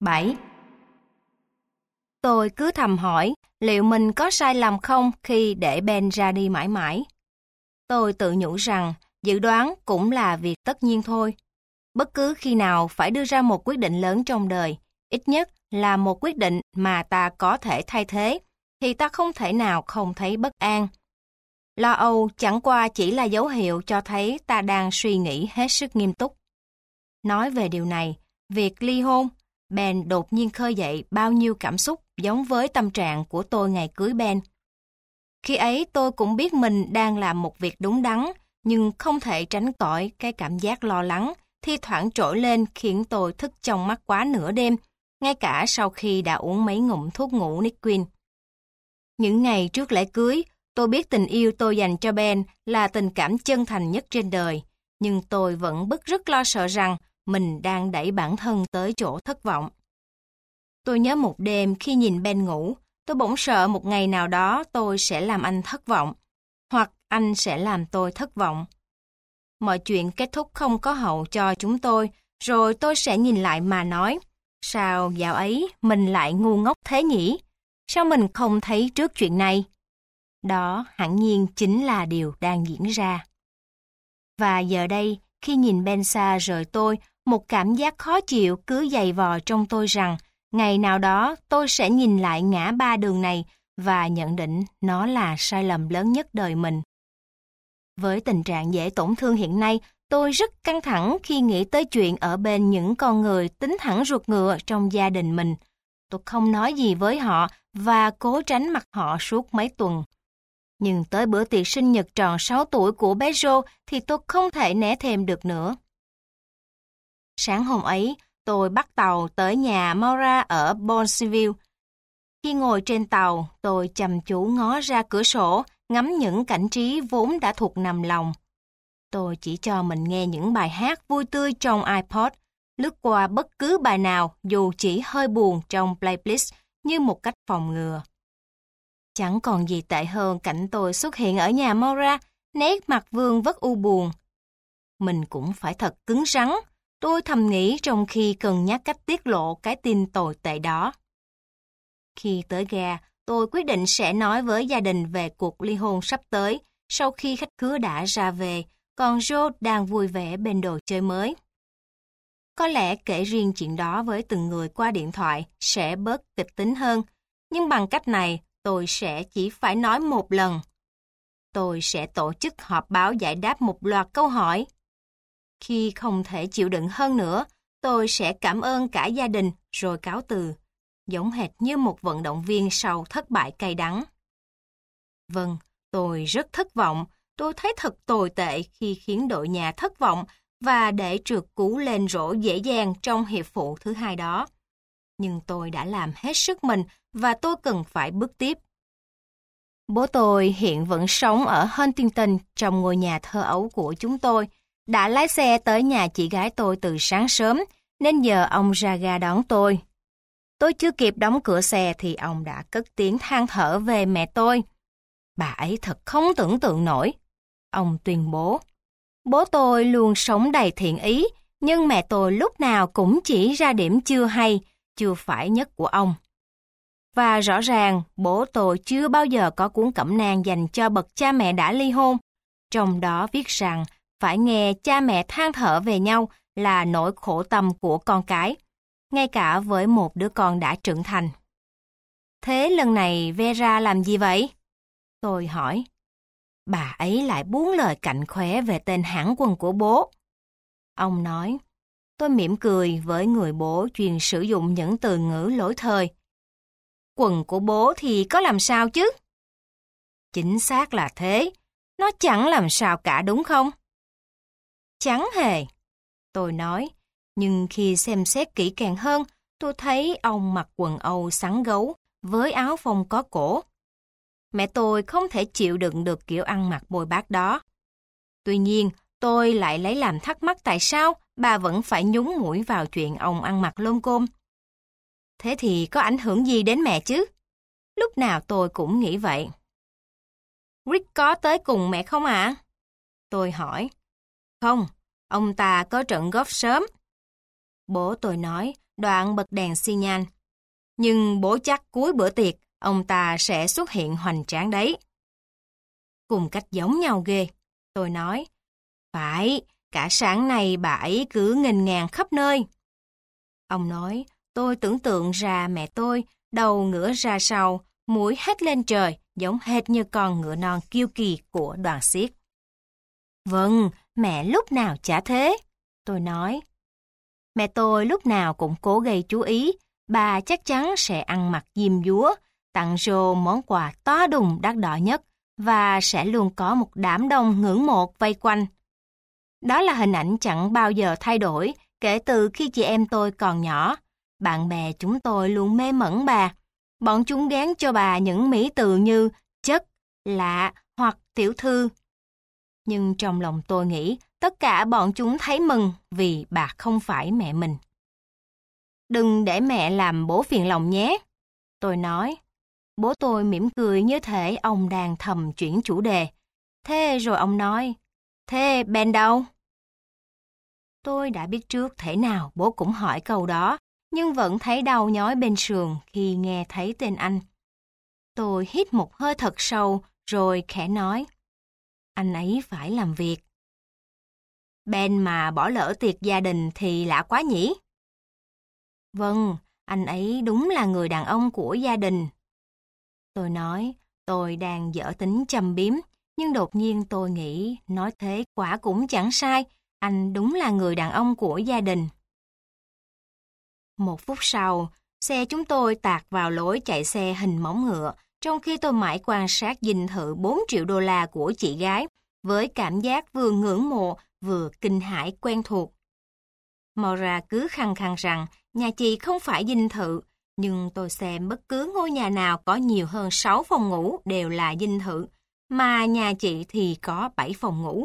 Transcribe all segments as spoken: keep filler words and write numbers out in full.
bảy. Tôi cứ thầm hỏi liệu mình có sai lầm không khi để Ben ra đi mãi mãi. Tôi tự nhủ rằng dự đoán cũng là việc tất nhiên thôi. Bất cứ khi nào phải đưa ra một quyết định lớn trong đời, ít nhất là một quyết định mà ta có thể thay thế, thì ta không thể nào không thấy bất an. Lo âu chẳng qua chỉ là dấu hiệu cho thấy ta đang suy nghĩ hết sức nghiêm túc. Nói về điều này, việc ly hôn, Ben đột nhiên khơi dậy bao nhiêu cảm xúc giống với tâm trạng của tôi ngày cưới Ben. Khi ấy tôi cũng biết mình đang làm một việc đúng đắn, nhưng không thể tránh khỏi cái cảm giác lo lắng thi thoảng trỗi lên khiến tôi thức trong mắt quá nửa đêm, ngay cả sau khi đã uống mấy ngụm thuốc ngủ Niquin. Những ngày trước lễ cưới, tôi biết tình yêu tôi dành cho Ben là tình cảm chân thành nhất trên đời, nhưng tôi vẫn bứt rứt lo sợ rằng mình đang đẩy bản thân tới chỗ thất vọng. Tôi nhớ một đêm khi nhìn Ben ngủ, tôi bỗng sợ một ngày nào đó tôi sẽ làm anh thất vọng, hoặc anh sẽ làm tôi thất vọng. Mọi chuyện kết thúc không có hậu cho chúng tôi, rồi tôi sẽ nhìn lại mà nói, sao dạo ấy mình lại ngu ngốc thế nhỉ? Sao mình không thấy trước chuyện này? Đó hẳn nhiên chính là điều đang diễn ra. Và giờ đây, khi nhìn Ben xa rời tôi, một cảm giác khó chịu cứ giày vò trong tôi rằng ngày nào đó tôi sẽ nhìn lại ngã ba đường này và nhận định nó là sai lầm lớn nhất đời mình. Với tình trạng dễ tổn thương hiện nay, tôi rất căng thẳng khi nghĩ tới chuyện ở bên những con người tính thẳng ruột ngựa trong gia đình mình. Tôi không nói gì với họ và cố tránh mặt họ suốt mấy tuần. Nhưng tới bữa tiệc sinh nhật tròn sáu tuổi của bé Jo thì tôi không thể né thèm được nữa. Sáng hôm ấy, tôi bắt tàu tới nhà Maura ở Bonneville. Khi ngồi trên tàu, tôi chăm chú ngó ra cửa sổ, ngắm những cảnh trí vốn đã thuộc nằm lòng. Tôi chỉ cho mình nghe những bài hát vui tươi trong iPod, lướt qua bất cứ bài nào dù chỉ hơi buồn trong playlist như một cách phòng ngừa. Chẳng còn gì tệ hơn cảnh tôi xuất hiện ở nhà Maura, nét mặt vương vất u buồn. Mình cũng phải thật cứng rắn, tôi thầm nghĩ trong khi cân nhắc cách tiết lộ cái tin tồi tệ đó. Khi tới ga, tôi quyết định sẽ nói với gia đình về cuộc ly hôn sắp tới sau khi khách khứa đã ra về, còn Joe đang vui vẻ bên đồ chơi mới. Có lẽ kể riêng chuyện đó với từng người qua điện thoại sẽ bớt kịch tính hơn, nhưng bằng cách này tôi sẽ chỉ phải nói một lần. Tôi sẽ tổ chức họp báo giải đáp một loạt câu hỏi. Khi không thể chịu đựng hơn nữa, tôi sẽ cảm ơn cả gia đình rồi cáo từ, giống hệt như một vận động viên sau thất bại cay đắng. Vâng, tôi rất thất vọng, tôi thấy thật tồi tệ khi khiến đội nhà thất vọng và để trượt cú lên rổ dễ dàng trong hiệp phụ thứ hai đó. Nhưng tôi đã làm hết sức mình và tôi cần phải bước tiếp. Bố tôi hiện vẫn sống ở Huntington trong ngôi nhà thơ ấu của chúng tôi, đã lái xe tới nhà chị gái tôi từ sáng sớm, nên giờ ông ra ga đón tôi. Tôi chưa kịp đóng cửa xe thì ông đã cất tiếng than thở về mẹ tôi. Bà ấy thật không tưởng tượng nổi. Ông tuyên bố. Bố tôi luôn sống đầy thiện ý, nhưng mẹ tôi lúc nào cũng chỉ ra điểm chưa hay, chưa phải nhất của ông. Và rõ ràng, bố tôi chưa bao giờ có cuốn cẩm nang dành cho bậc cha mẹ đã ly hôn. Trong đó viết rằng phải nghe cha mẹ than thở về nhau là nỗi khổ tâm của con cái, ngay cả với một đứa con đã trưởng thành. Thế lần này Vera làm gì vậy? Tôi hỏi. Bà ấy lại buông lời cạnh khóe về tên hãng quần của bố. Ông nói. Tôi mỉm cười với người bố chuyên sử dụng những từ ngữ lỗi thời. Quần của bố thì có làm sao chứ? Chính xác là thế. Nó chẳng làm sao cả đúng không? Chẳng hề. Tôi nói. Nhưng khi xem xét kỹ càng hơn, tôi thấy ông mặc quần Âu sắn gấu với áo phông có cổ. Mẹ tôi không thể chịu đựng được kiểu ăn mặc bồi bác đó. Tuy nhiên, tôi lại lấy làm thắc mắc tại sao bà vẫn phải nhúng mũi vào chuyện ông ăn mặc lôm côm. Thế thì có ảnh hưởng gì đến mẹ chứ? Lúc nào tôi cũng nghĩ vậy. Rick có tới cùng mẹ không ạ? À? Tôi hỏi. Không, ông ta có trận golf sớm. Bố tôi nói, đoạn bật đèn xi nhan. Nhưng bố chắc cuối bữa tiệc, ông ta sẽ xuất hiện hoành tráng đấy. Cùng cách giống nhau ghê, tôi nói. Phải, cả sáng nay bà ấy cứ nghênh ngang khắp nơi. Ông nói, tôi tưởng tượng ra mẹ tôi, đầu ngửa ra sau, mũi hét lên trời, giống hệt như con ngựa non kiêu kỳ của đoàn xiếc. Vâng, mẹ lúc nào chả thế, tôi nói. Mẹ tôi lúc nào cũng cố gây chú ý, bà chắc chắn sẽ ăn mặc diêm dúa, tặng rô món quà to đùng đắt đỏ nhất và sẽ luôn có một đám đông ngưỡng mộ vây quanh. Đó là hình ảnh chẳng bao giờ thay đổi kể từ khi chị em tôi còn nhỏ. Bạn bè chúng tôi luôn mê mẩn bà. Bọn chúng gán cho bà những mỹ từ như chất, lạ hoặc tiểu thư. Nhưng trong lòng tôi nghĩ tất cả bọn chúng thấy mừng vì bà không phải mẹ mình. Đừng để mẹ làm bố phiền lòng nhé, tôi nói. Bố tôi mỉm cười như thể ông đang thầm chuyển chủ đề. Thế rồi ông nói, thế Ben đâu? Tôi đã biết trước thể nào bố cũng hỏi câu đó, nhưng vẫn thấy đau nhói bên sườn khi nghe thấy tên anh. Tôi hít một hơi thật sâu rồi khẽ nói, anh ấy phải làm việc. Ben mà bỏ lỡ tiệc gia đình thì lạ quá nhỉ? Vâng, anh ấy đúng là người đàn ông của gia đình. Tôi nói, tôi đang dở tính châm biếm, nhưng đột nhiên tôi nghĩ nói thế quả cũng chẳng sai, anh đúng là người đàn ông của gia đình. Một phút sau, xe chúng tôi tạt vào lối chạy xe hình móng ngựa, trong khi tôi mãi quan sát dinh thự bốn triệu đô la của chị gái, với cảm giác vừa ngưỡng mộ, vừa kinh hãi quen thuộc. Maura cứ khăng khăng rằng nhà chị không phải dinh thự, nhưng tôi xem bất cứ ngôi nhà nào có nhiều hơn sáu phòng ngủ đều là dinh thự, mà nhà chị thì có bảy phòng ngủ.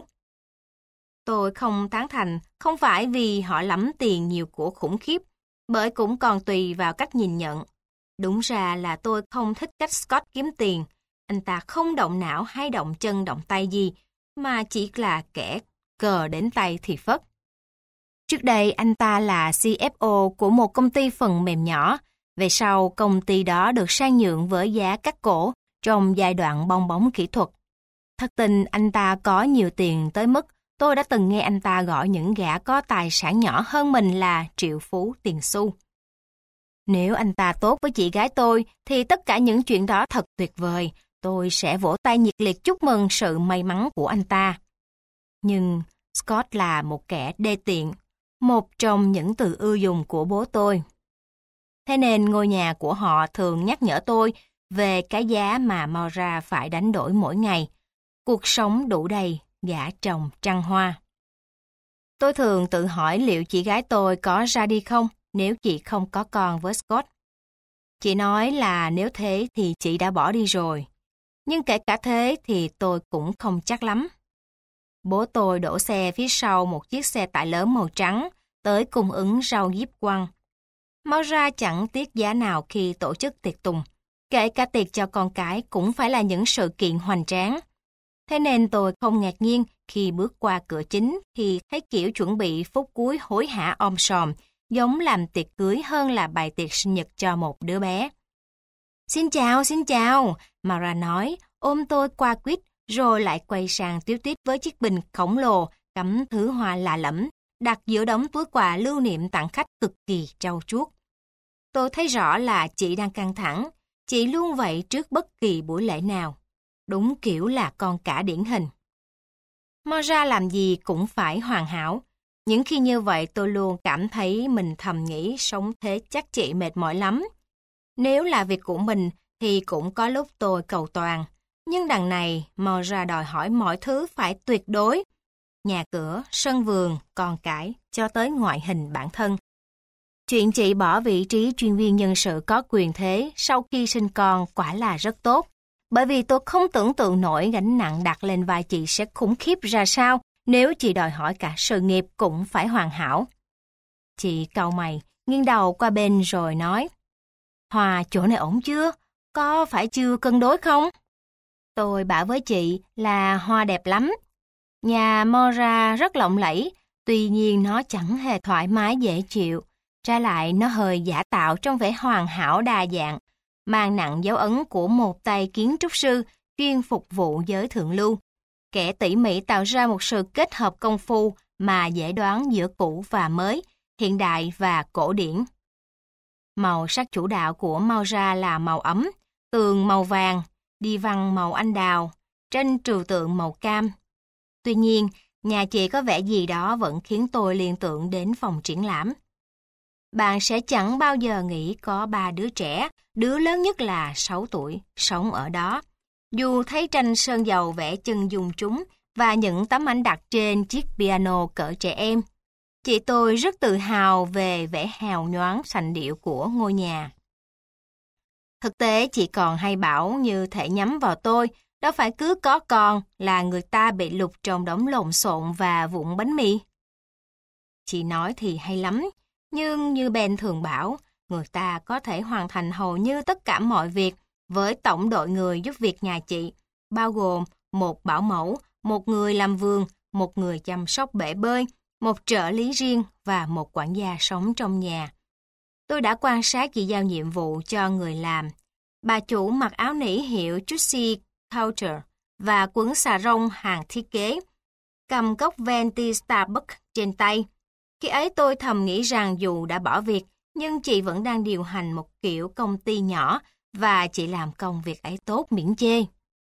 Tôi không tán thành, không phải vì họ lắm tiền nhiều của khủng khiếp, bởi cũng còn tùy vào cách nhìn nhận. Đúng ra là tôi không thích cách Scott kiếm tiền. Anh ta không động não hay động chân động tay gì, mà chỉ là kẻ cờ đến tay thì phất. Trước đây anh ta là xê ép ô của một công ty phần mềm nhỏ. Về sau, công ty đó được sang nhượng với giá cắt cổ trong giai đoạn bong bóng kỹ thuật. Thật tình anh ta có nhiều tiền tới mức tôi đã từng nghe anh ta gọi những gã có tài sản nhỏ hơn mình là triệu phú tiền xu. Nếu anh ta tốt với chị gái tôi thì tất cả những chuyện đó thật tuyệt vời. Tôi sẽ vỗ tay nhiệt liệt chúc mừng sự may mắn của anh ta. Nhưng Scott là một kẻ đê tiện, một trong những từ ưa dùng của bố tôi. Thế nên ngôi nhà của họ thường nhắc nhở tôi về cái giá mà Maura phải đánh đổi mỗi ngày. Cuộc sống đủ đầy, gả chồng trăng hoa. Tôi thường tự hỏi liệu chị gái tôi có ra đi không nếu chị không có con với Scott. Chị nói là nếu thế thì chị đã bỏ đi rồi. Nhưng kể cả thế thì tôi cũng không chắc lắm. Bố tôi đổ xe phía sau một chiếc xe tải lớn màu trắng tới cung ứng rau diếp quăng. Maura chẳng tiếc giá nào khi tổ chức tiệc tùng. Kể cả tiệc cho con cái cũng phải là những sự kiện hoành tráng. Thế nên tôi không ngạc nhiên khi bước qua cửa chính thì thấy kiểu chuẩn bị phút cuối hối hả om sòm, giống làm tiệc cưới hơn là bày tiệc sinh nhật cho một đứa bé. Xin chào, xin chào, Maura nói, ôm tôi qua quýt, rồi lại quay sang tíu tít với chiếc bình khổng lồ cắm thứ hoa lạ lẫm, đặt giữa đống túi quà lưu niệm tặng khách cực kỳ trau chuốt. Tôi thấy rõ là chị đang căng thẳng, chị luôn vậy trước bất kỳ buổi lễ nào. Đúng kiểu là con cả điển hình. Maura làm gì cũng phải hoàn hảo. Những khi như vậy tôi luôn cảm thấy mình thầm nghĩ sống thế chắc chị mệt mỏi lắm. Nếu là việc của mình thì cũng có lúc tôi cầu toàn. Nhưng đằng này Maura đòi hỏi mọi thứ phải tuyệt đối. Nhà cửa, sân vườn, con cái, cho tới ngoại hình bản thân. Chuyện chị bỏ vị trí chuyên viên nhân sự có quyền thế sau khi sinh con quả là rất tốt. Bởi vì tôi không tưởng tượng nổi gánh nặng đặt lên vai chị sẽ khủng khiếp ra sao nếu chị đòi hỏi cả sự nghiệp cũng phải hoàn hảo. Chị cau mày, nghiêng đầu qua bên rồi nói, Hòa, chỗ này ổn chưa? Có phải chưa cân đối không? Tôi bảo với chị là Hoa đẹp lắm. Nhà Maura rất lộng lẫy, tuy nhiên nó chẳng hề thoải mái dễ chịu. Trái lại, nó hơi giả tạo trong vẻ hoàn hảo đa dạng, mang nặng dấu ấn của một tay kiến trúc sư chuyên phục vụ giới thượng lưu, kẻ tỉ mỉ tạo ra một sự kết hợp công phu mà dễ đoán giữa cũ và mới, hiện đại và cổ điển. Màu sắc chủ đạo của Maura là màu ấm, tường màu vàng, đi văn màu anh đào, tranh trừu tượng màu cam. Tuy nhiên, nhà chị có vẻ gì đó vẫn khiến tôi liên tưởng đến phòng triển lãm. Bạn sẽ chẳng bao giờ nghĩ có ba đứa trẻ, đứa lớn nhất là sáu tuổi, sống ở đó. Dù thấy tranh sơn dầu vẽ chân dung chúng và những tấm ảnh đặt trên chiếc piano cỡ trẻ em, chị tôi rất tự hào về vẻ hào nhoáng sành điệu của ngôi nhà. Thực tế chị còn hay bảo như thể nhắm vào tôi, đâu phải cứ có con là người ta bị lục trong đống lộn xộn và vụn bánh mì. Chị nói thì hay lắm, nhưng như Ben thường bảo, người ta có thể hoàn thành hầu như tất cả mọi việc với tổng đội người giúp việc nhà chị, bao gồm một bảo mẫu, một người làm vườn, một người chăm sóc bể bơi, một trợ lý riêng và một quản gia sống trong nhà. Tôi đã quan sát chị giao nhiệm vụ cho người làm. Bà chủ mặc áo nỉ hiệu Juicy Couture và quần xà rông hàng thiết kế, cầm cốc venti Starbucks trên tay. Khi ấy tôi thầm nghĩ rằng dù đã bỏ việc, nhưng chị vẫn đang điều hành một kiểu công ty nhỏ và chị làm công việc ấy tốt miễn chê.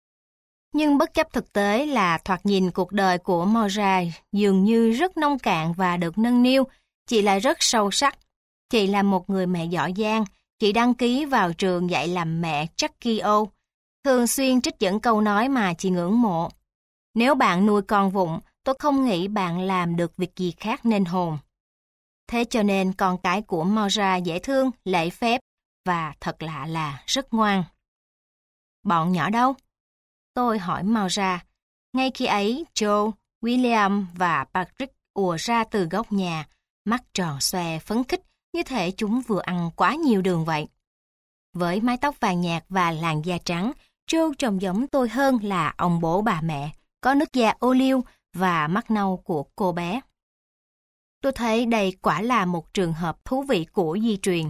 Nhưng bất chấp thực tế là thoạt nhìn cuộc đời của Maura dường như rất nông cạn và được nâng niu, chị lại rất sâu sắc. Chị là một người mẹ giỏi giang, chị đăng ký vào trường dạy làm mẹ Jackie O, thường xuyên trích dẫn câu nói mà chị ngưỡng mộ. Nếu bạn nuôi con vụng, tôi không nghĩ bạn làm được việc gì khác nên hồn. Thế cho nên con cái của Maura dễ thương, lễ phép và thật lạ là rất ngoan. Bọn nhỏ đâu? Tôi hỏi Maura. Ngay khi ấy, Joe, William và Patrick ùa ra từ góc nhà, mắt tròn xoe phấn khích như thể chúng vừa ăn quá nhiều đường vậy. Với mái tóc vàng nhạt và làn da trắng, Joe trông giống tôi hơn là ông bố bà mẹ, có nước da ô liu và mắt nâu của cô bé. Tôi thấy đây quả là một trường hợp thú vị của di truyền.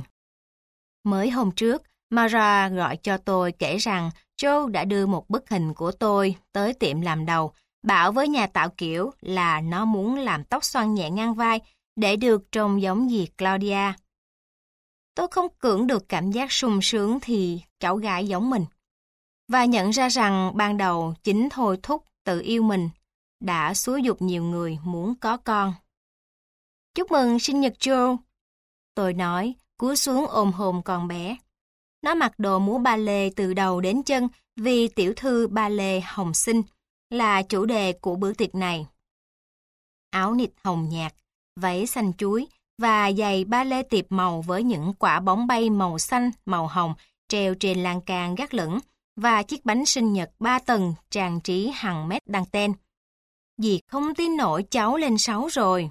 Mới hôm trước, Maura gọi cho tôi kể rằng Joe đã đưa một bức hình của tôi tới tiệm làm đầu, bảo với nhà tạo kiểu là nó muốn làm tóc xoăn nhẹ ngang vai để được trông giống dì Claudia. Tôi không cưỡng được cảm giác sung sướng thì cháu gái giống mình. Và nhận ra rằng ban đầu chính thôi thúc tự yêu mình đã xúi giục nhiều người muốn có con. Chúc mừng sinh nhật Joe, tôi nói, cúi xuống ôm hôn con bé. Nó mặc đồ múa ba lê từ đầu đến chân vì tiểu thư ba lê hồng xinh là chủ đề của bữa tiệc này. Áo nịt hồng nhạt, váy xanh chuối và giày ba lê tiệp màu với những quả bóng bay màu xanh, màu hồng treo trên lan can gác lửng và chiếc bánh sinh nhật ba tầng trang trí hàng mét đăng ten. Dì không tin nổi cháu lên sáu rồi.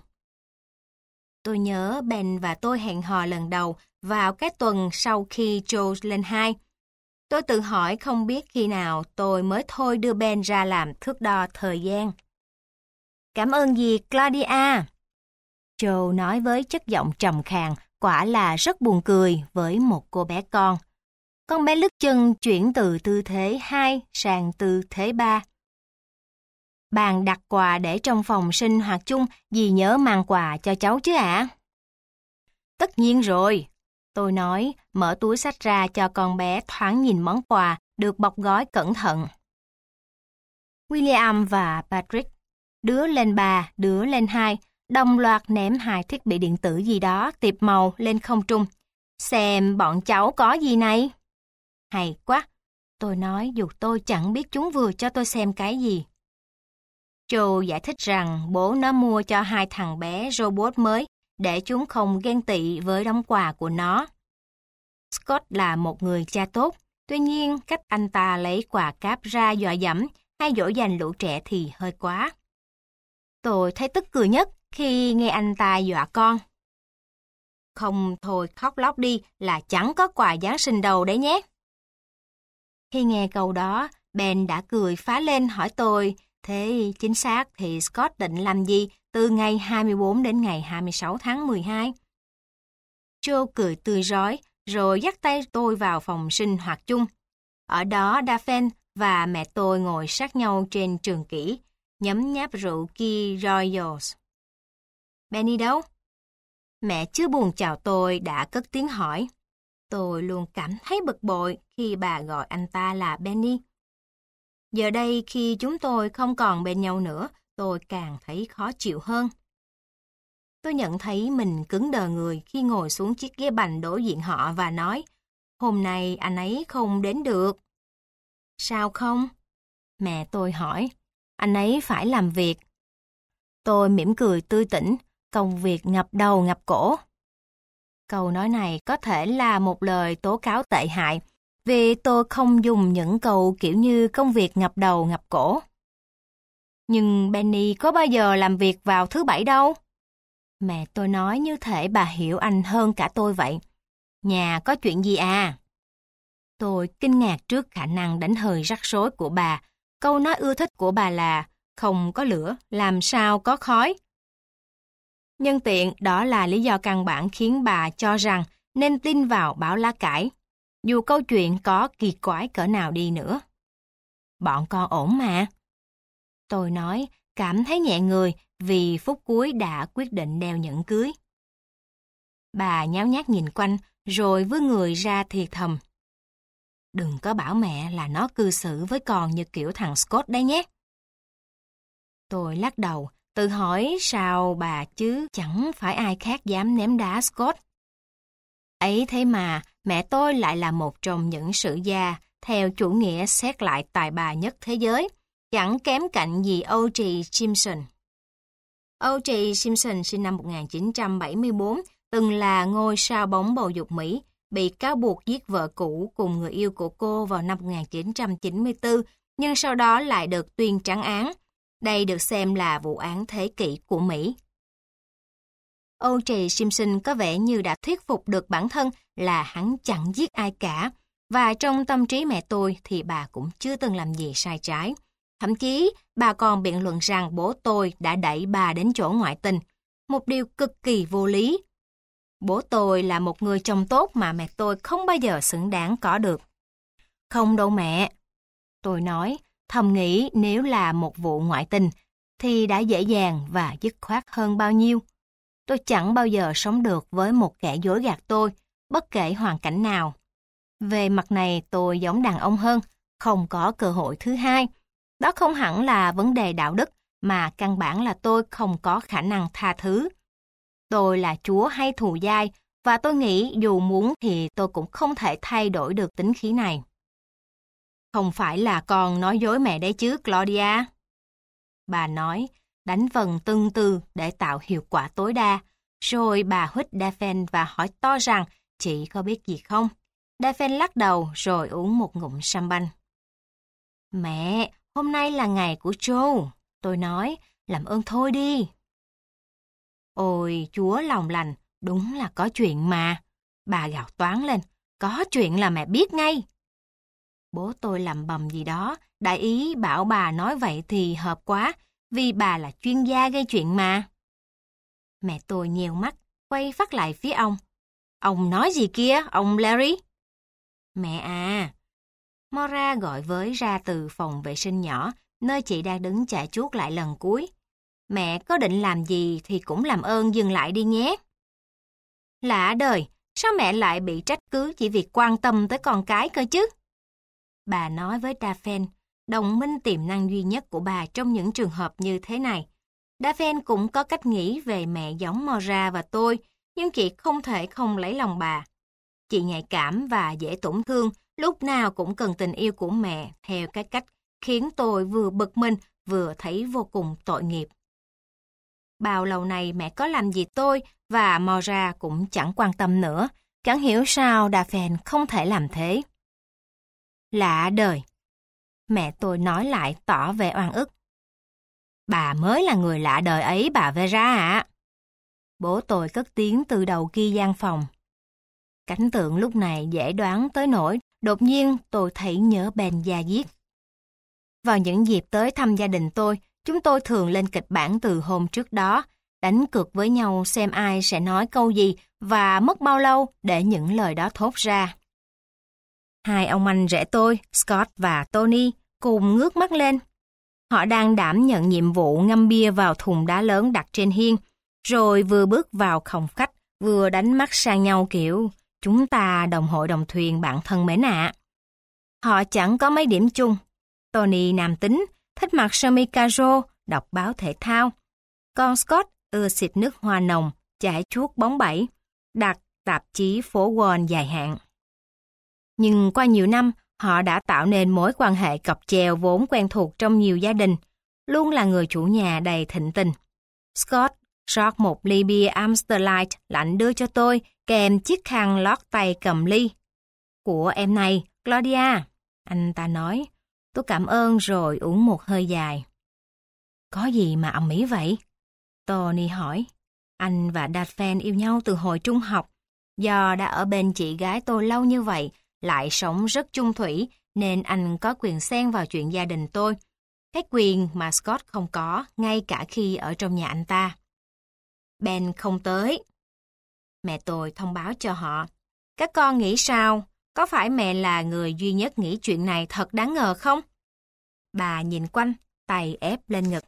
Tôi nhớ Ben và tôi hẹn hò lần đầu vào cái tuần sau khi Joe lên hai. Tôi tự hỏi không biết khi nào tôi mới thôi đưa Ben ra làm thước đo thời gian. Cảm ơn dì Claudia. Joe nói với chất giọng trầm khàn, quả là rất buồn cười với một cô bé con. Con bé lướt chân chuyển từ tư thế hai sang tư thế ba. Bạn đặt quà để trong phòng sinh hoạt chung, dì nhớ mang quà cho cháu chứ ạ? Tất nhiên rồi, tôi nói, mở túi xách ra cho con bé thoáng nhìn món quà được bọc gói cẩn thận. William và Patrick, đứa lên ba, đứa lên hai, đồng loạt ném hai thiết bị điện tử gì đó tiệp màu lên không trung. Xem bọn cháu có gì này? Hay quá, tôi nói dù tôi chẳng biết chúng vừa cho tôi xem cái gì. Joe giải thích rằng bố nó mua cho hai thằng bé robot mới để chúng không ghen tị với đống quà của nó. Scott là một người cha tốt, tuy nhiên cách anh ta lấy quà cáp ra dọa dẫm hay dỗ dành lũ trẻ thì hơi quá. Tôi thấy tức cười nhất khi nghe anh ta dọa con. Không thôi khóc lóc đi là chẳng có quà Giáng sinh đâu đấy nhé. Khi nghe câu đó, Ben đã cười phá lên hỏi tôi, thế chính xác thì Scott định làm gì từ ngày hai mươi bốn đến ngày hai mươi sáu tháng mười hai? Joe cười tươi rói, rồi dắt tay tôi vào phòng sinh hoạt chung. Ở đó Daphne và mẹ tôi ngồi sát nhau trên trường kỷ, nhấm nháp rượu Key Royals. Benny đâu? Mẹ chưa buồn chào tôi đã cất tiếng hỏi. Tôi luôn cảm thấy bực bội khi bà gọi anh ta là Benny. Giờ đây khi chúng tôi không còn bên nhau nữa, tôi càng thấy khó chịu hơn. Tôi nhận thấy mình cứng đờ người khi ngồi xuống chiếc ghế bành đối diện họ và nói, hôm nay anh ấy không đến được. Sao không? Mẹ tôi hỏi, anh ấy phải làm việc. Tôi mỉm cười tươi tỉnh, công việc ngập đầu ngập cổ. Câu nói này có thể là một lời tố cáo tệ hại, vì tôi không dùng những câu kiểu như công việc ngập đầu ngập cổ. Nhưng Benny có bao giờ làm việc vào thứ bảy đâu. Mẹ tôi nói như thể bà hiểu anh hơn cả tôi vậy. Nhà có chuyện gì à? Tôi kinh ngạc trước khả năng đánh hơi rắc rối của bà. Câu nói ưa thích của bà là không có lửa, làm sao có khói. Nhân tiện, đó là lý do căn bản khiến bà cho rằng nên tin vào báo lá cải, dù câu chuyện có kỳ quái cỡ nào đi nữa. Bọn con ổn mà. Tôi nói, cảm thấy nhẹ người vì phút cuối đã quyết định đeo nhẫn cưới. Bà nháo nhác nhìn quanh, rồi vươn người ra thì thầm. Đừng có bảo mẹ là nó cư xử với con như kiểu thằng Scott đấy nhé. Tôi lắc đầu, tự hỏi sao bà chứ chẳng phải ai khác dám ném đá Scott. Ấy thế mà, mẹ tôi lại là một trong những sử gia theo chủ nghĩa xét lại tài bà nhất thế giới, chẳng kém cạnh gì O J Simpson. O J Simpson sinh năm một nghìn chín trăm bảy mươi tư, từng là ngôi sao bóng bầu dục Mỹ, bị cáo buộc giết vợ cũ cùng người yêu của cô vào năm một nghìn chín trăm chín mươi tư, nhưng sau đó lại được tuyên trắng án. Đây được xem là vụ án thế kỷ của Mỹ. O J Simpson có vẻ như đã thuyết phục được bản thân là hắn chẳng giết ai cả, và trong tâm trí mẹ tôi thì bà cũng chưa từng làm gì sai trái. Thậm chí, bà còn biện luận rằng bố tôi đã đẩy bà đến chỗ ngoại tình, một điều cực kỳ vô lý. Bố tôi là một người chồng tốt mà mẹ tôi không bao giờ xứng đáng có được. Không đâu mẹ. Tôi nói, thầm nghĩ nếu là một vụ ngoại tình, thì đã dễ dàng và dứt khoát hơn bao nhiêu. Tôi chẳng bao giờ sống được với một kẻ dối gạt tôi, bất kể hoàn cảnh nào. Về mặt này tôi giống đàn ông hơn, không có cơ hội thứ hai. Đó không hẳn là vấn đề đạo đức, mà căn bản là tôi không có khả năng tha thứ. Tôi là chúa hay thù dai, và tôi nghĩ dù muốn thì tôi cũng không thể thay đổi được tính khí này. Không phải là con nói dối mẹ đấy chứ, Claudia. Bà nói, đánh vần từng từ để tạo hiệu quả tối đa. Rồi bà huých Daphne và hỏi to rằng chị có biết gì không? Daphne lắc đầu rồi uống một ngụm champagne. Mẹ, hôm nay là ngày của Joe. Tôi nói, làm ơn thôi đi. Ôi, chúa lòng lành, đúng là có chuyện mà. Bà gào toáng lên, có chuyện là mẹ biết ngay. Bố tôi lẩm bẩm gì đó, đại ý bảo bà nói vậy thì hợp quá, vì bà là chuyên gia gây chuyện mà. Mẹ tôi nheo mắt, quay phát lại phía ông. Ông nói gì kia, ông Larry? Mẹ à! Mora gọi với ra từ phòng vệ sinh nhỏ, nơi chị đang đứng chải chuốt lại lần cuối. Mẹ có định làm gì thì cũng làm ơn dừng lại đi nhé. Lạ đời, sao mẹ lại bị trách cứ chỉ vì quan tâm tới con cái cơ chứ? Bà nói với Daphne, đồng minh tiềm năng duy nhất của bà trong những trường hợp như thế này. Daphne cũng có cách nghĩ về mẹ giống Mora và tôi, nhưng chị không thể không lấy lòng bà. Chị nhạy cảm và dễ tổn thương, lúc nào cũng cần tình yêu của mẹ theo cái cách khiến tôi vừa bực mình vừa thấy vô cùng tội nghiệp. Bao lâu này mẹ có làm gì tôi và Mora cũng chẳng quan tâm nữa, chẳng hiểu sao Daphne không thể làm thế. Lạ đời. Mẹ tôi nói lại tỏ vẻ oan ức. Bà mới là người lạ đời ấy bà Vera ạ. Bố tôi cất tiếng từ đầu kia gian phòng. Cảnh tượng lúc này dễ đoán tới nỗi đột nhiên tôi thấy nhớ Ben Gia Diết. Vào những dịp tới thăm gia đình tôi, chúng tôi thường lên kịch bản từ hôm trước đó. đánh cược với nhau xem ai sẽ nói câu gì và mất bao lâu để những lời đó thốt ra. Hai ông anh rể tôi, Scott và Tony, cùng ngước mắt lên. Họ đang đảm nhận nhiệm vụ ngâm bia vào thùng đá lớn đặt trên hiên, rồi vừa bước vào phòng khách, vừa đánh mắt sang nhau kiểu, chúng ta đồng hội đồng thuyền bạn thân mến ạ. Họ chẳng có mấy điểm chung. Tony nam tính, thích mặc sơ mi caro, đọc báo thể thao. Còn Scott ưa xịt nước hoa nồng, chải chuốt bóng bẩy, đặt tạp chí phố Wall dài hạn. Nhưng qua nhiều năm, họ đã tạo nên mối quan hệ cặp chèo vốn quen thuộc trong nhiều gia đình, luôn là người chủ nhà đầy thịnh tình. Scott rót một ly bia Amstel Light lạnh đưa cho tôi, kèm chiếc khăn lót tay cầm ly. Của em này, Claudia, anh ta nói. Tôi cảm ơn rồi uống một hơi dài. Có gì mà ầm ĩ vậy? Tony hỏi. Anh và Daphne yêu nhau từ hồi trung học. Do đã ở bên chị gái tôi lâu như vậy, lại sống rất chung thủy, nên anh có quyền xen vào chuyện gia đình tôi. Cái quyền mà Scott không có, ngay cả khi ở trong nhà anh ta. Ben không tới. Mẹ tôi thông báo cho họ. Các con nghĩ sao? Có phải mẹ là người duy nhất nghĩ chuyện này thật đáng ngờ không? Bà nhìn quanh, tay ép lên ngực.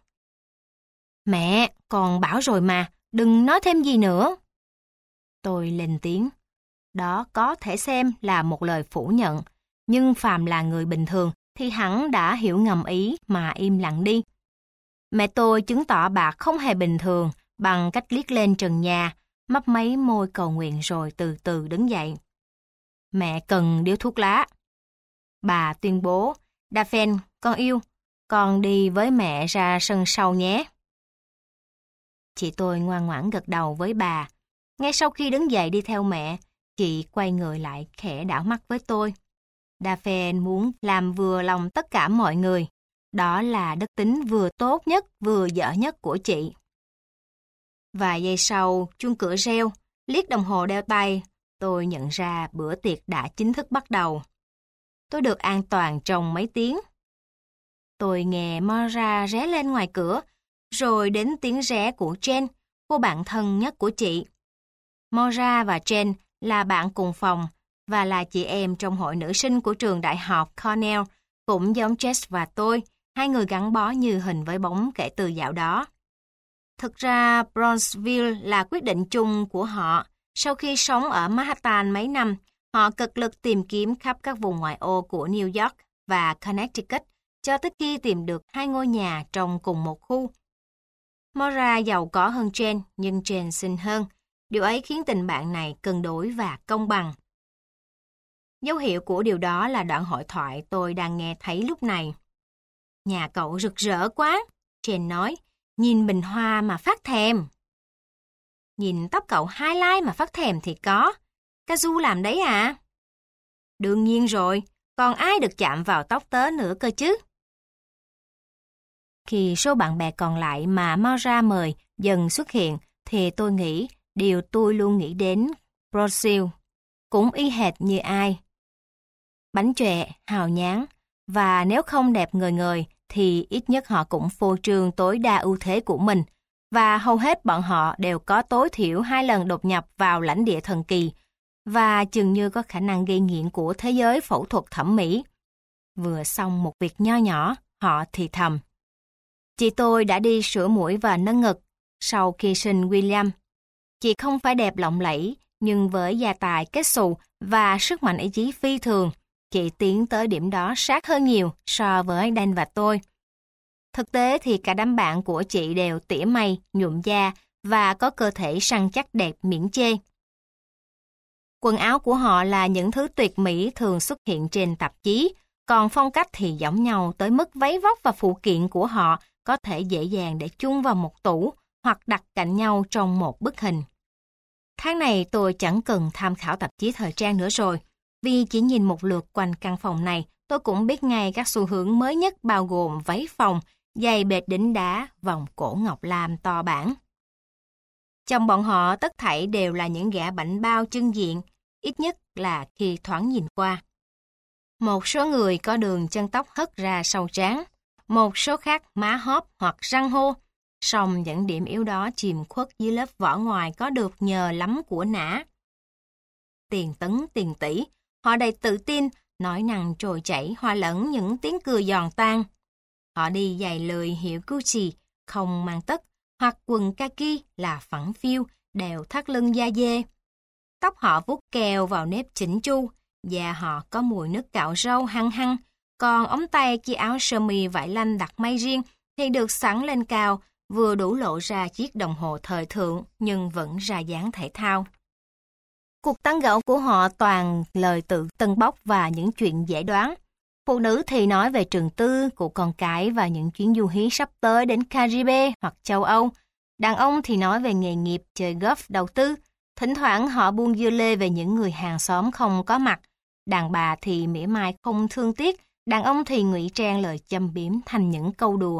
Mẹ, con bảo rồi mà, đừng nói thêm gì nữa. Tôi lên tiếng. Đó có thể xem là một lời phủ nhận, nhưng phàm là người bình thường thì hẳn đã hiểu ngầm ý mà im lặng đi. Mẹ tôi chứng tỏ bà không hề bình thường bằng cách liếc lên trần nhà, mấp máy môi cầu nguyện rồi từ từ đứng dậy. Mẹ cần điếu thuốc lá. Bà tuyên bố, Daphne, con yêu, con đi với mẹ ra sân sau nhé. Chị tôi ngoan ngoãn gật đầu với bà. Ngay sau khi đứng dậy đi theo mẹ, chị quay người lại khẽ đảo mắt với tôi. Daphne muốn làm vừa lòng tất cả mọi người. Đó là đức tính vừa tốt nhất vừa dở nhất của chị. Vài giây sau, chuông cửa reo, liếc đồng hồ đeo tay, tôi nhận ra bữa tiệc đã chính thức bắt đầu. Tôi được an toàn trong mấy tiếng. Tôi nghe Moira ré lên ngoài cửa, rồi đến tiếng ré của Jen, cô bạn thân nhất của chị. Moira và Jen là bạn cùng phòng và là chị em trong hội nữ sinh của trường đại học Cornell, cũng giống Jess và tôi, hai người gắn bó như hình với bóng kể từ dạo đó. Thực ra, Bronzeville là quyết định chung của họ. Sau khi sống ở Manhattan mấy năm, họ cực lực tìm kiếm khắp các vùng ngoại ô của New York và Connecticut cho tới khi tìm được hai ngôi nhà trong cùng một khu. Moira giàu có hơn Jen, nhưng Jen xinh hơn. Điều ấy khiến tình bạn này cân đối và công bằng. Dấu hiệu của điều đó là đoạn hội thoại tôi đang nghe thấy lúc này. Nhà cậu rực rỡ quá, Jen nói, nhìn bình hoa mà phát thèm. Nhìn tóc cậu highlight mà phát thèm thì có. Kazu làm đấy à? Đương nhiên rồi, còn ai được chạm vào tóc tớ nữa cơ chứ? Khi số bạn bè còn lại mà Moira mời dần xuất hiện, thì tôi nghĩ điều tôi luôn nghĩ đến Brazil, cũng y hệt như ai. Bánh chè, hào nhoáng, và nếu không đẹp ngời ngời, thì ít nhất họ cũng phô trương tối đa ưu thế của mình, và hầu hết bọn họ đều có tối thiểu hai lần đột nhập vào lãnh địa thần kỳ, và chừng như có khả năng gây nghiện của thế giới phẫu thuật thẩm mỹ. Vừa xong một việc nho nhỏ, họ thì thầm. Chị tôi đã đi sửa mũi và nâng ngực sau khi sinh William. Chị không phải đẹp lộng lẫy, nhưng với gia tài kết xù và sức mạnh ý chí phi thường, chị tiến tới điểm đó sát hơn nhiều so với Dan và tôi. Thực tế thì cả đám bạn của chị đều tỉa mây, nhuộm da và có cơ thể săn chắc đẹp miễn chê. Quần áo của họ là những thứ tuyệt mỹ thường xuất hiện trên tạp chí, còn phong cách thì giống nhau tới mức váy vóc và phụ kiện của họ có thể dễ dàng để chung vào một tủ hoặc đặt cạnh nhau trong một bức hình. Tháng này tôi chẳng cần tham khảo tạp chí thời trang nữa rồi, vì chỉ nhìn một lượt quanh căn phòng này, tôi cũng biết ngay các xu hướng mới nhất bao gồm váy phòng, giày bệt đính đá, vòng cổ ngọc lam to bản. Trong bọn họ tất thảy đều là những gã bảnh bao chân diện, ít nhất là khi thoáng nhìn qua. Một số người có đường chân tóc hất ra sau trán, một số khác má hóp hoặc răng hô, song những điểm yếu đó chìm khuất dưới lớp vỏ ngoài có được nhờ lắm của nã. Tiền tấn tiền tỷ, họ đầy tự tin, nói năng trôi chảy hòa lẫn những tiếng cười giòn tan. Họ đi giày lười hiệu Gucci, không mang tất, hoặc quần kaki là phẳng phiu, đeo thắt lưng da dê. Tóc họ vuốt kèo vào nếp chỉnh chu, da họ có mùi nước cạo râu hăng hăng, còn ống tay chiếc áo sơ mi vải lanh đặt may riêng thì được sẵn lên cao, vừa đủ lộ ra chiếc đồng hồ thời thượng nhưng vẫn ra dáng thể thao. Cuộc tán gẫu của họ toàn lời tự tân bốc và những chuyện dễ đoán. Phụ nữ thì nói về trường tư của con cái và những chuyến du hí sắp tới đến Caribe hoặc châu Âu. Đàn ông thì nói về nghề nghiệp chơi golf đầu tư. Thỉnh thoảng họ buông dưa lê về những người hàng xóm không có mặt. Đàn bà thì mỉa mai không thương tiếc, đàn ông thì ngụy trang lời châm biếm thành những câu đùa.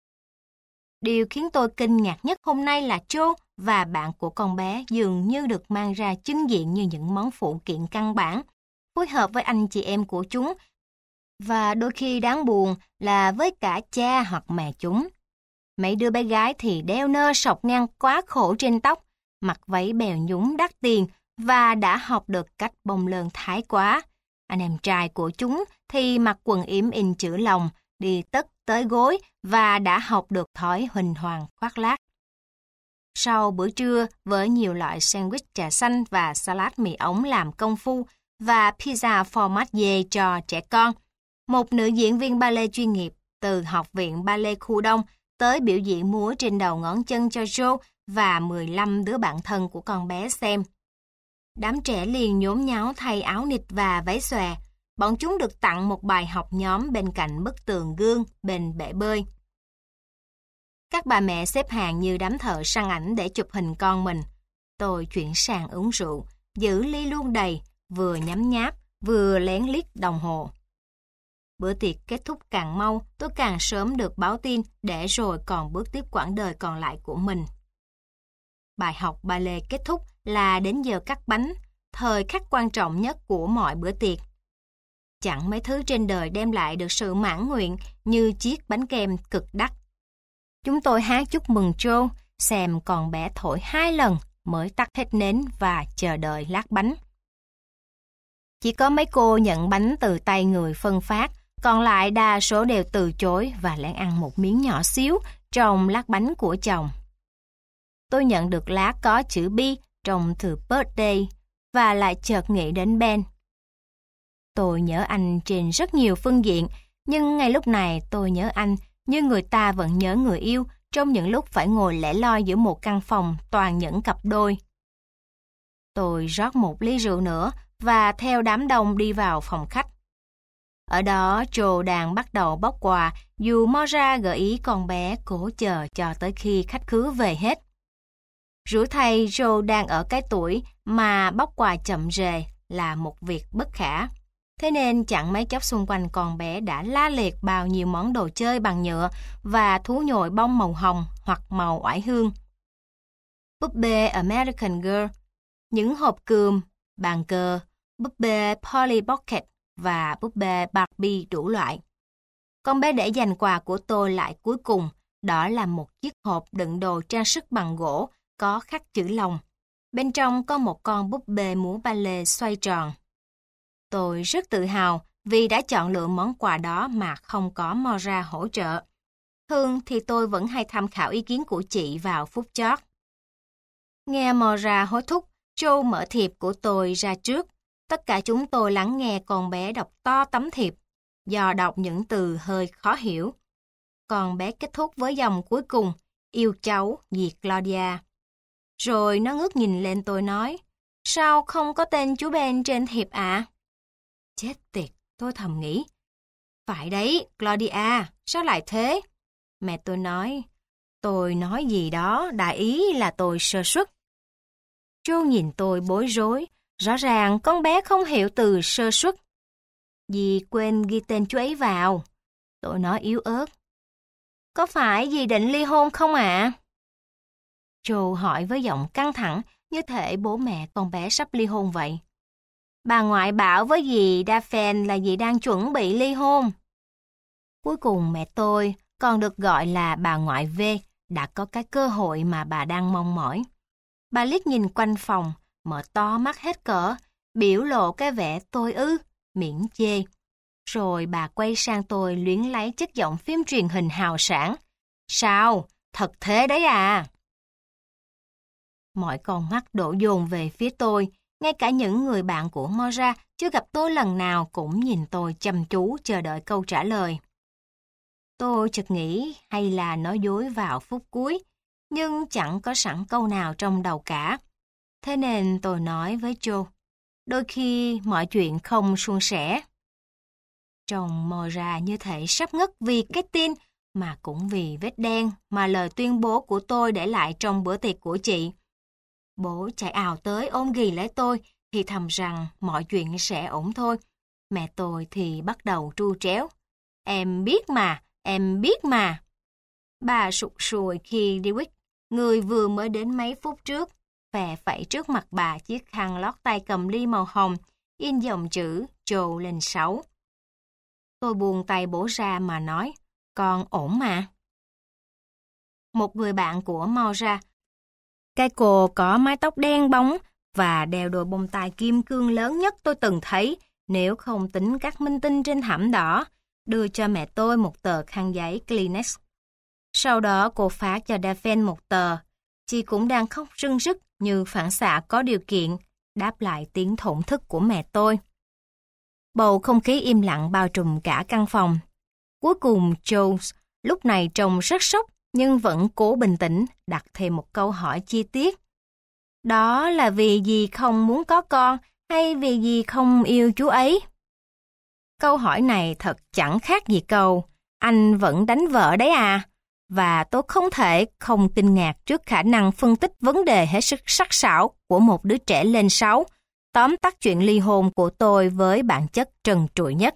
Điều khiến tôi kinh ngạc nhất hôm nay là Joe và bạn của con bé dường như được mang ra chứng diện như những món phụ kiện căn bản, phối hợp với anh chị em của chúng, và đôi khi đáng buồn là với cả cha hoặc mẹ chúng. Mấy đứa bé gái thì đeo nơ sọc ngang quá khổ trên tóc, mặc váy bèo nhúng đắt tiền và đã học được cách bông lơn thái quá. Anh em trai của chúng thì mặc quần yếm in chữ lòng, đi tất tới gối và đã học được thói huỳnh hoàng khoác lác. Sau bữa trưa với nhiều loại sandwich trà xanh và salad mì ống làm công phu và pizza formaggio cho trẻ con, một nữ diễn viên ballet chuyên nghiệp từ Học viện Ballet Khu Đông tới biểu diễn múa trên đầu ngón chân cho Joe và mười lăm đứa bạn thân của con bé xem. Đám trẻ liền nhốn nháo thay áo nịt và váy xòe. Bọn chúng được tặng một bài học nhóm bên cạnh bức tường gương bên bể bơi. Các bà mẹ xếp hàng như đám thợ săn ảnh để chụp hình con mình. Tôi chuyển sang uống rượu, giữ ly luôn đầy, vừa nhấm nháp, vừa lén liếc đồng hồ. Bữa tiệc kết thúc càng mau, tôi càng sớm được báo tin để rồi còn bước tiếp quãng đời còn lại của mình. Bài học ballet kết thúc là đến giờ cắt bánh, thời khắc quan trọng nhất của mọi bữa tiệc. Chẳng mấy thứ trên đời đem lại được sự mãn nguyện như chiếc bánh kem cực đắt. Chúng tôi hát chúc mừng Joe, xem con bé thổi hai lần mới tắt hết nến và chờ đợi lát bánh. Chỉ có mấy cô nhận bánh từ tay người phân phát, còn lại đa số đều từ chối và lén ăn một miếng nhỏ xíu trong lát bánh của chồng. Tôi nhận được lá có chữ B trong thư birthday và lại chợt nghĩ đến Ben. Tôi nhớ anh trên rất nhiều phương diện, nhưng ngay lúc này tôi nhớ anh như người ta vẫn nhớ người yêu trong những lúc phải ngồi lẻ loi giữa một căn phòng toàn những cặp đôi. Tôi rót một ly rượu nữa và theo đám đông đi vào phòng khách. Ở đó Joe đang bắt đầu bóc quà dù Moira gợi ý con bé cố chờ cho tới khi khách khứa về hết. Rủi thay Joe đang ở cái tuổi mà bóc quà chậm rề là một việc bất khả. Thế nên chẳng mấy chốc xung quanh con bé đã la liệt bao nhiêu món đồ chơi bằng nhựa và thú nhồi bông màu hồng hoặc màu oải hương. Búp bê American Girl, những hộp cườm, bàn cờ, búp bê Polly Pocket và búp bê Barbie đủ loại. Con bé để dành quà của tôi lại cuối cùng, đó là một chiếc hộp đựng đồ trang sức bằng gỗ có khắc chữ lòng. Bên trong có một con búp bê múa ballet xoay tròn. Tôi rất tự hào vì đã chọn lựa món quà đó mà không có Moira hỗ trợ. Thường thì tôi vẫn hay tham khảo ý kiến của chị vào phút chót. Nghe Moira hối thúc, Joe mở thiệp của tôi ra trước. Tất cả chúng tôi lắng nghe con bé đọc to tấm thiệp, do đọc những từ hơi khó hiểu. Con bé kết thúc với dòng cuối cùng, yêu cháu dì Claudia. Rồi nó ngước nhìn lên tôi nói, sao không có tên chú Ben trên thiệp ạ? À? Chết tiệt, tôi thầm nghĩ. Phải đấy, Claudia, sao lại thế? Mẹ tôi nói, tôi nói gì đó, đại ý là tôi sơ suất. Joe nhìn tôi bối rối, rõ ràng con bé không hiểu từ sơ suất. Dì quên ghi tên chú ấy vào. Tôi nói yếu ớt. Có phải dì định ly hôn không ạ? À? Joe hỏi với giọng căng thẳng, như thể bố mẹ con bé sắp ly hôn vậy. Bà ngoại bảo với dì Daphne là dì đang chuẩn bị ly hôn. Cuối cùng mẹ tôi, còn được gọi là bà ngoại V, đã có cái cơ hội mà bà đang mong mỏi. Bà liếc nhìn quanh phòng, mở to mắt hết cỡ, biểu lộ cái vẻ tôi ư, miễn chê. Rồi bà quay sang tôi luyến lấy chất giọng phim truyền hình hào sảng. Sao? Thật thế đấy à? Mọi con mắt đổ dồn về phía tôi, ngay cả những người bạn của Moira chưa gặp tôi lần nào cũng nhìn tôi chăm chú chờ đợi câu trả lời. Tôi chợt nghĩ hay là nói dối vào phút cuối, nhưng chẳng có sẵn câu nào trong đầu cả. Thế nên tôi nói với Joe, đôi khi mọi chuyện không suôn sẻ. Trông Moira như thể sắp ngất vì cái tin, mà cũng vì vết đen mà lời tuyên bố của tôi để lại trong bữa tiệc của chị. Bố chạy ào tới ôm ghì lấy tôi, thì thầm rằng mọi chuyện sẽ ổn thôi. Mẹ tôi thì bắt đầu tru tréo. Em biết mà, em biết mà. Bà sụt sùi khi Dewitt, người vừa mới đến mấy phút trước, phè phẩy trước mặt bà chiếc khăn lót tay cầm ly màu hồng, in dòng chữ Joe lên sáu. Tôi buông tay bố ra mà nói, con ổn mà. Một người bạn của Moira, cái cô có mái tóc đen bóng và đeo đôi bông tai kim cương lớn nhất tôi từng thấy, nếu không tính các minh tinh trên thảm đỏ, đưa cho mẹ tôi một tờ khăn giấy Kleenex. Sau đó cô phát cho Daphne một tờ. Chị cũng đang khóc rưng rức như phản xạ có điều kiện, đáp lại tiếng thổn thức của mẹ tôi. Bầu không khí im lặng bao trùm cả căn phòng. Cuối cùng Jones, lúc này trông rất sốc nhưng vẫn cố bình tĩnh, đặt thêm một câu hỏi chi tiết. Đó là vì dì không muốn có con hay vì dì không yêu chú ấy? Câu hỏi này thật chẳng khác gì câu, anh vẫn đánh vợ đấy à? Và tôi không thể không kinh ngạc trước khả năng phân tích vấn đề hết sức sắc sảo của một đứa trẻ lên sáu, tóm tắt chuyện ly hôn của tôi với bản chất trần trụi nhất.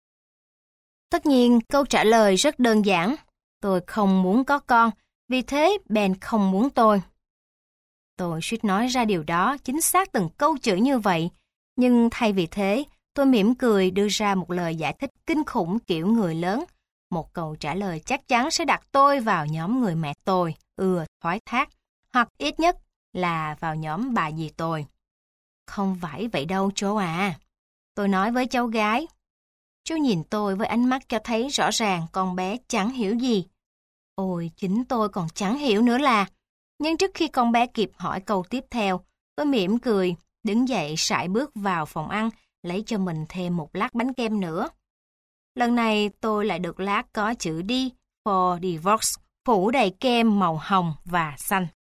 Tất nhiên, câu trả lời rất đơn giản. Tôi không muốn có con, vì thế Ben không muốn tôi. Tôi suýt nói ra điều đó chính xác từng câu chữ như vậy, nhưng thay vì thế, tôi mỉm cười đưa ra một lời giải thích kinh khủng kiểu người lớn. Một câu trả lời chắc chắn sẽ đặt tôi vào nhóm người mẹ tôi, ưa thoái thác, hoặc ít nhất là vào nhóm bà dì tôi. Không phải vậy đâu chú à. Tôi nói với cháu gái. Chú nhìn tôi với ánh mắt cho thấy rõ ràng con bé chẳng hiểu gì. Ôi, chính tôi còn chẳng hiểu nữa là. Nhưng trước khi con bé kịp hỏi câu tiếp theo, tôi mỉm cười, đứng dậy sải bước vào phòng ăn, lấy cho mình thêm một lát bánh kem nữa. Lần này tôi lại được lát có chữ D for divorce, phủ đầy kem màu hồng và xanh.